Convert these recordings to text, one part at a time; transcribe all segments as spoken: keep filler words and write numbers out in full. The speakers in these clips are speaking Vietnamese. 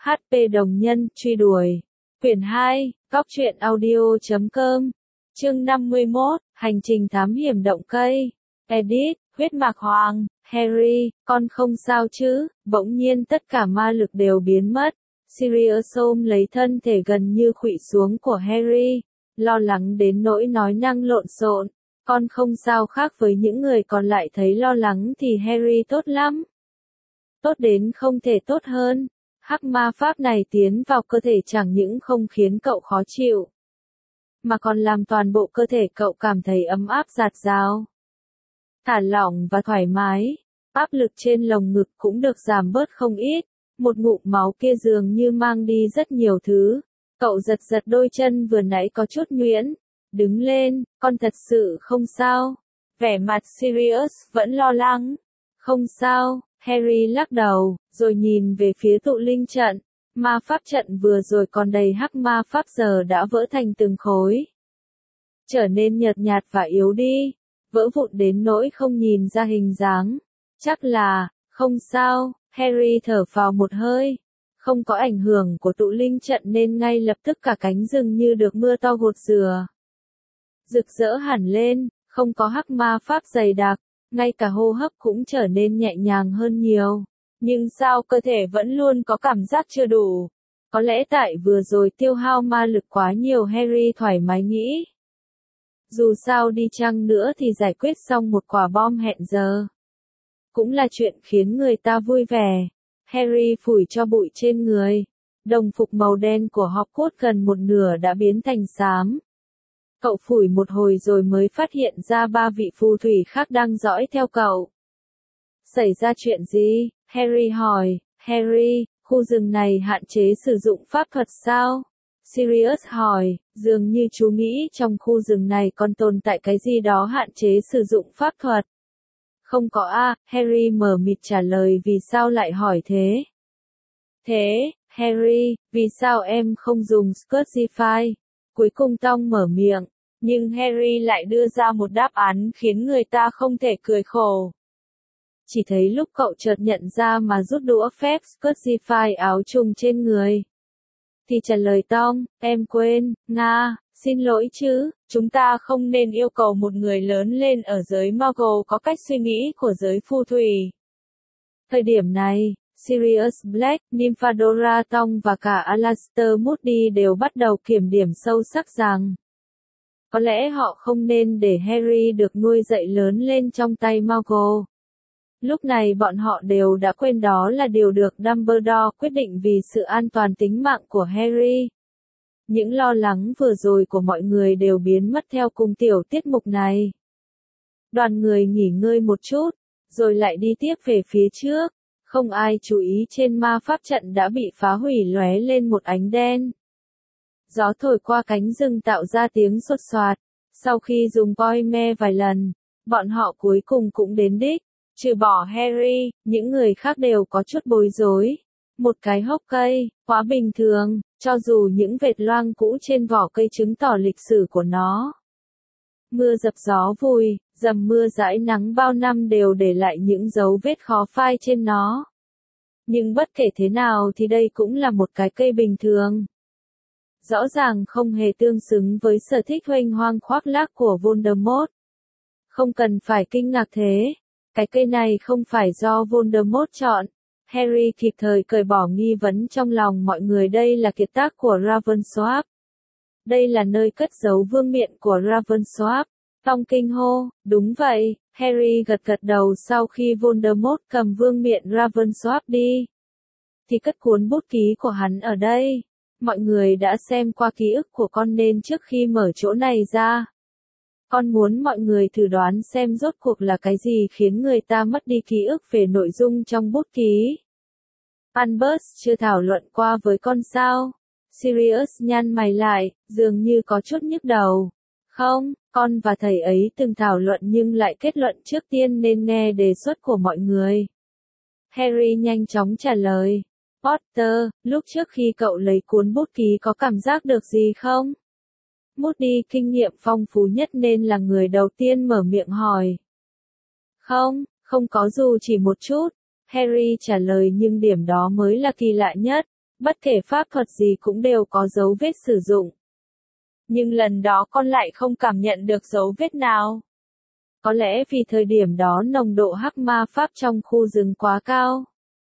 hát pê Đồng Nhân, truy đuổi. Quyển hai, góc truyện audio chấm com. Chương năm mươi mốt, hành trình thám hiểm động cây. Edit, huyết mạc hoàng, Harry, con không sao chứ? Bỗng nhiên tất cả ma lực đều biến mất. Sirius ôm lấy thân thể gần như khuỵu xuống của Harry, lo lắng đến nỗi nói năng lộn xộn. Con không sao, khác với những người còn lại thấy lo lắng thì Harry tốt lắm. Tốt đến không thể tốt hơn. Hắc ma pháp này tiến vào cơ thể chẳng những không khiến cậu khó chịu, mà còn làm toàn bộ cơ thể cậu cảm thấy ấm áp dạt dào, thả lỏng và thoải mái. Áp lực trên lồng ngực cũng được giảm bớt không ít. Một ngụm máu kia dường như mang đi rất nhiều thứ. Cậu giật giật đôi chân vừa nãy có chút nhuyễn. Đứng lên, con thật sự không sao. Vẻ mặt Sirius vẫn lo lắng. Không sao, Harry lắc đầu, rồi nhìn về phía tụ linh trận. Ma pháp trận vừa rồi còn đầy hắc ma pháp giờ đã vỡ thành từng khối, trở nên nhợt nhạt và yếu đi, vỡ vụn đến nỗi không nhìn ra hình dáng. Chắc là, không sao, Harry thở phào một hơi. Không có ảnh hưởng của tụ linh trận nên ngay lập tức cả cánh rừng như được mưa to gột rửa, rực rỡ hẳn lên, không có hắc ma pháp dày đặc, ngay cả hô hấp cũng trở nên nhẹ nhàng hơn nhiều. Nhưng sao cơ thể vẫn luôn có cảm giác chưa đủ? Có lẽ tại vừa rồi tiêu hao ma lực quá nhiều, Harry thoải mái nghĩ. Dù sao đi chăng nữa thì giải quyết xong một quả bom hẹn giờ cũng là chuyện khiến người ta vui vẻ. Harry phủi cho bụi trên người. Đồng phục màu đen của Hogwarts gần một nửa đã biến thành xám. Cậu phủi một hồi rồi mới phát hiện ra ba vị phù thủy khác đang dõi theo cậu. Xảy ra chuyện gì? Harry hỏi. Harry, khu rừng này hạn chế sử dụng pháp thuật sao? Sirius hỏi, dường như chú nghĩ trong khu rừng này còn tồn tại cái gì đó hạn chế sử dụng pháp thuật. Không có a, Harry mờ mịt trả lời. Vì sao lại hỏi thế? Thế, Harry, vì sao em không dùng Scursify? Cuối cùng Tom mở miệng, nhưng Harry lại đưa ra một đáp án khiến người ta không thể cười khổ. Chỉ thấy lúc cậu chợt nhận ra mà rút đũa phép Scursify áo trùng trên người, thì trả lời Tom, em quên, Nga, xin lỗi chứ, chúng ta không nên yêu cầu một người lớn lên ở giới Muggle có cách suy nghĩ của giới phù thủy. Thời điểm này, Sirius Black, Nymphadora Tonks và cả Alastor Moody đều bắt đầu kiểm điểm sâu sắc rằng có lẽ họ không nên để Harry được nuôi dạy lớn lên trong tay Muggle. Lúc này bọn họ đều đã quên đó là điều được Dumbledore quyết định vì sự an toàn tính mạng của Harry. Những lo lắng vừa rồi của mọi người đều biến mất theo cùng tiểu tiết mục này. Đoàn người nghỉ ngơi một chút, rồi lại đi tiếp về phía trước. Không ai chú ý trên ma pháp trận đã bị phá hủy, lóe lên một ánh đen. Gió thổi qua cánh rừng tạo ra tiếng xột xoạt. Sau khi dùng voi me vài lần, bọn họ cuối cùng cũng đến đích. Trừ bỏ Harry, những người khác đều có chút bối rối. Một cái hốc cây, quá bình thường, cho dù những vệt loang cũ trên vỏ cây chứng tỏ lịch sử của nó. Mưa dập gió vùi, dầm mưa dãi nắng bao năm đều để lại những dấu vết khó phai trên nó. Nhưng bất kể thế nào thì đây cũng là một cái cây bình thường. Rõ ràng không hề tương xứng với sở thích huênh hoang khoác lác của Voldemort. Không cần phải kinh ngạc thế. Cái cây này không phải do Voldemort chọn. Harry kịp thời cởi bỏ nghi vấn trong lòng mọi người, đây là kiệt tác của Ravensworth. Đây là nơi cất giấu vương miện của Ravensworth. Tom kinh hô, đúng vậy, Harry gật gật đầu. Sau khi Voldemort cầm vương miện Ravensworth đi, thì cất cuốn bút ký của hắn ở đây. Mọi người đã xem qua ký ức của con nên trước khi mở chỗ này ra, con muốn mọi người thử đoán xem rốt cuộc là cái gì khiến người ta mất đi ký ức về nội dung trong bút ký. Albus chưa thảo luận qua với con sao? Sirius nhăn mày lại, dường như có chút nhức đầu. Không, con và thầy ấy từng thảo luận nhưng lại kết luận trước tiên nên nghe đề xuất của mọi người. Harry nhanh chóng trả lời. Potter, lúc trước khi cậu lấy cuốn bút ký có cảm giác được gì không? Moody kinh nghiệm phong phú nhất nên là người đầu tiên mở miệng hỏi. Không, không có dù chỉ một chút, Harry trả lời, nhưng điểm đó mới là kỳ lạ nhất. Bất kể pháp thuật gì cũng đều có dấu vết sử dụng. Nhưng lần đó con lại không cảm nhận được dấu vết nào. Có lẽ vì thời điểm đó nồng độ hắc ma pháp trong khu rừng quá cao.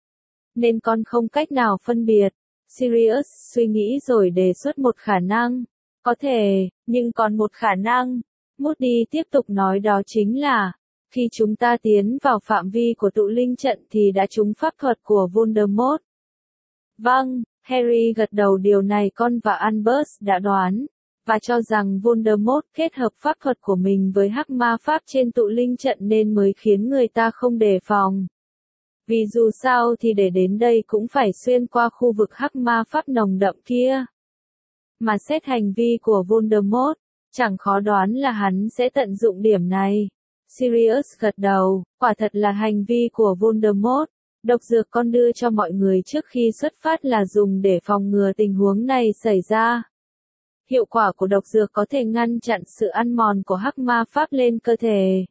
Nên con không cách nào phân biệt. Sirius suy nghĩ rồi đề xuất một khả năng. Có thể, nhưng còn một khả năng. Moody tiếp tục nói đó chính là, khi chúng ta tiến vào phạm vi của tụ linh trận thì đã trúng pháp thuật của Voldemort. Vâng, Harry gật đầu, điều này con và Albus đã đoán, và cho rằng Voldemort kết hợp pháp thuật của mình với hắc ma pháp trên tụ linh trận nên mới khiến người ta không đề phòng. Vì dù sao thì để đến đây cũng phải xuyên qua khu vực hắc ma pháp nồng đậm kia. Mà xét hành vi của Voldemort, chẳng khó đoán là hắn sẽ tận dụng điểm này. Sirius gật đầu, quả thật là hành vi của Voldemort. Độc dược con đưa cho mọi người trước khi xuất phát là dùng để phòng ngừa tình huống này xảy ra. Hiệu quả của độc dược có thể ngăn chặn sự ăn mòn của hắc ma pháp lên cơ thể.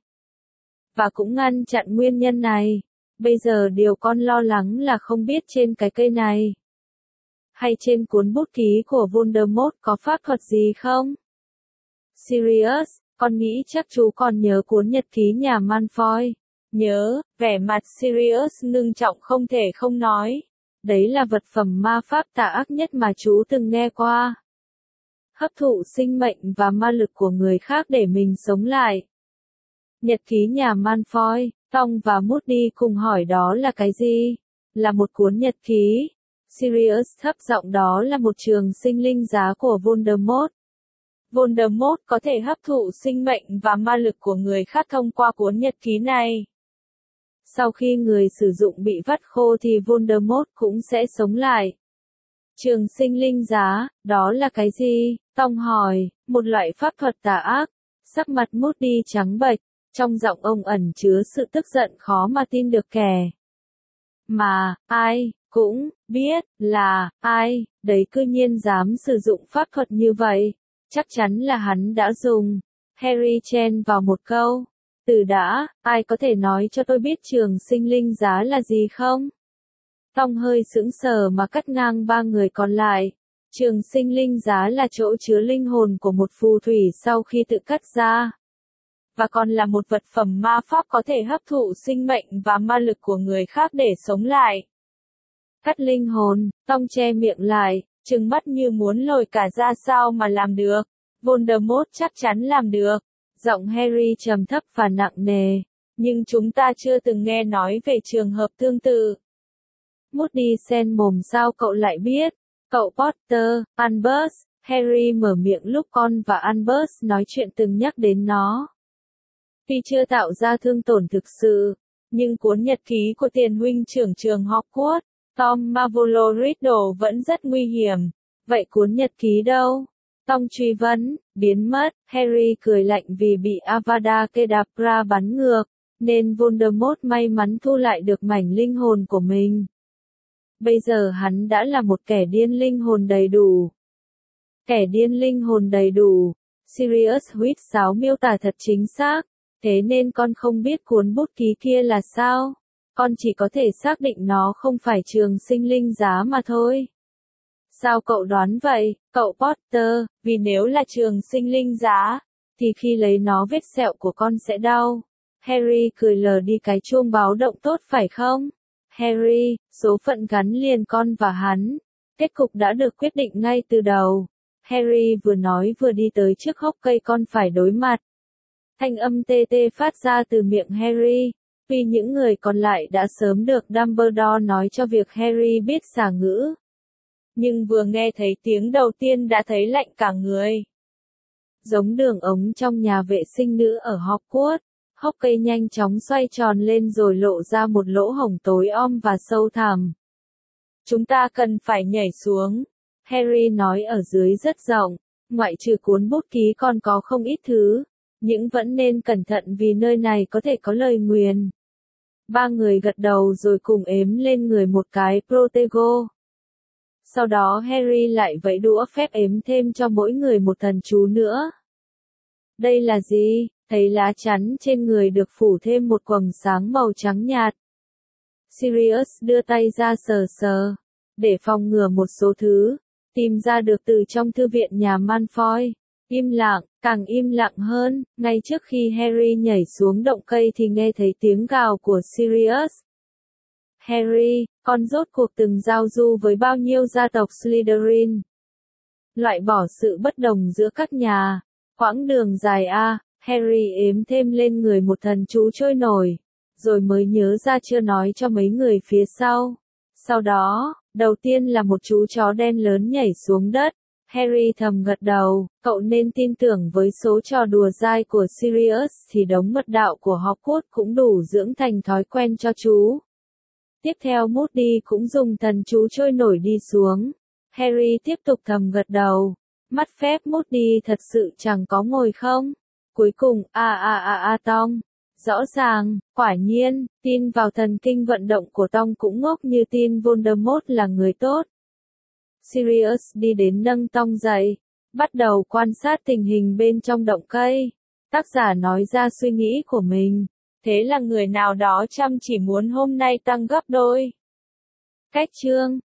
Và cũng ngăn chặn nguyên nhân này. Bây giờ điều con lo lắng là không biết trên cái cây này, hay trên cuốn bút ký của Voldemort có pháp thuật gì không? Sirius, con nghĩ chắc chú còn nhớ cuốn nhật ký nhà Malfoy. Nhớ, vẻ mặt Sirius ngưng trọng không thể không nói. Đấy là vật phẩm ma pháp tà ác nhất mà chú từng nghe qua. Hấp thụ sinh mệnh và ma lực của người khác để mình sống lại. Nhật ký nhà Malfoy, Tom và Moody cùng hỏi đó là cái gì? Là một cuốn nhật ký. Sirius thấp giọng, đó là một trường sinh linh giá của Voldemort. Voldemort có thể hấp thụ sinh mệnh và ma lực của người khác thông qua cuốn nhật ký này. Sau khi người sử dụng bị vắt khô thì Voldemort cũng sẽ sống lại. Trường sinh linh giá, đó là cái gì? Tom hỏi, một loại pháp thuật tà ác. Sắc mặt Moody trắng bệch, trong giọng ông ẩn chứa sự tức giận khó mà tin được kẻ. Mà, ai, cũng, biết, là, ai, đấy cư nhiên dám sử dụng pháp thuật như vậy. Chắc chắn là hắn đã dùng. Harry chen vào một câu. Từ đã, ai có thể nói cho tôi biết trường sinh linh giá là gì không? Tom hơi sững sờ mà cắt ngang ba người còn lại. Trường sinh linh giá là chỗ chứa linh hồn của một phù thủy sau khi tự cắt ra. Và còn là một vật phẩm ma pháp có thể hấp thụ sinh mệnh và ma lực của người khác để sống lại. Cắt linh hồn, Tom che miệng lại, trừng mắt như muốn lồi cả ra, sao mà làm được. Voldemort chắc chắn làm được. Giọng Harry trầm thấp và nặng nề. Nhưng chúng ta chưa từng nghe nói về trường hợp tương tự. Moody sen mồm, sao cậu lại biết? Cậu Potter, Albus, Harry mở miệng lúc con và Albus nói chuyện từng nhắc đến nó. Tuy chưa tạo ra thương tổn thực sự, nhưng cuốn nhật ký của tiền huynh trưởng trường Hogwarts, Tom Marvolo Riddle vẫn rất nguy hiểm. Vậy cuốn nhật ký đâu? Tom truy vấn, biến mất. Harry cười lạnh, vì bị Avada Kedavra bắn ngược, nên Voldemort may mắn thu lại được mảnh linh hồn của mình. Bây giờ hắn đã là một kẻ điên linh hồn đầy đủ. Kẻ điên linh hồn đầy đủ. Sirius huýt sáo miêu tả thật chính xác. Thế nên con không biết cuốn bút ký kia là sao? Con chỉ có thể xác định nó không phải trường sinh linh giá mà thôi. Sao cậu đoán vậy, cậu Potter? Vì nếu là trường sinh linh giá, thì khi lấy nó vết sẹo của con sẽ đau. Harry cười lờ đi, cái chuông báo động tốt phải không? Harry, số phận gắn liền con và hắn. Kết cục đã được quyết định ngay từ đầu. Harry vừa nói vừa đi tới trước hốc cây con phải đối mặt. Thanh âm tê tê phát ra từ miệng Harry. Vì những người còn lại đã sớm được Dumbledore nói cho việc Harry biết xà ngữ. Nhưng vừa nghe thấy tiếng đầu tiên đã thấy lạnh cả người. Giống đường ống trong nhà vệ sinh nữ ở Hogwarts, hốc cây nhanh chóng xoay tròn lên rồi lộ ra một lỗ hổng tối om và sâu thẳm. Chúng ta cần phải nhảy xuống. Harry nói ở dưới rất rộng, ngoại trừ cuốn bút ký còn có không ít thứ, nhưng vẫn nên cẩn thận vì nơi này có thể có lời nguyền. Ba người gật đầu rồi cùng ếm lên người một cái Protego. Sau đó Harry lại vẫy đũa phép ếm thêm cho mỗi người một thần chú nữa. Đây là gì? Thấy lá chắn trên người được phủ thêm một quầng sáng màu trắng nhạt. Sirius đưa tay ra sờ sờ. để phòng ngừa một số thứ, tìm ra được từ trong thư viện nhà Malfoy. Im lặng, càng im lặng hơn, ngay trước khi Harry nhảy xuống động cây thì nghe thấy tiếng gào của Sirius. Harry, con rốt cuộc từng giao du với bao nhiêu gia tộc Slytherin? Loại bỏ sự bất đồng giữa các nhà. Quãng đường dài a, Harry ếm thêm lên người một thần chú trôi nổi, rồi mới nhớ ra chưa nói cho mấy người phía sau. Sau đó, đầu tiên là một chú chó đen lớn nhảy xuống đất. Harry thầm gật đầu, cậu nên tin tưởng với số trò đùa dai của Sirius thì đống mật đạo của Hogwarts cũng đủ dưỡng thành thói quen cho chú. Tiếp theo Moody cũng dùng thần chú trôi nổi đi xuống. Harry tiếp tục thầm gật đầu. Mắt phép Moody thật sự chẳng có ngồi không? Cuối cùng, a a a a Tong. Rõ ràng, quả nhiên, tin vào thần kinh vận động của Tong cũng ngốc như tin Voldemort là người tốt. Sirius đi đến nâng Tong dậy, bắt đầu quan sát tình hình bên trong động cây. Tác giả nói ra suy nghĩ của mình. Thế là người nào đó chăm chỉ muốn hôm nay tăng gấp đôi. Cách chương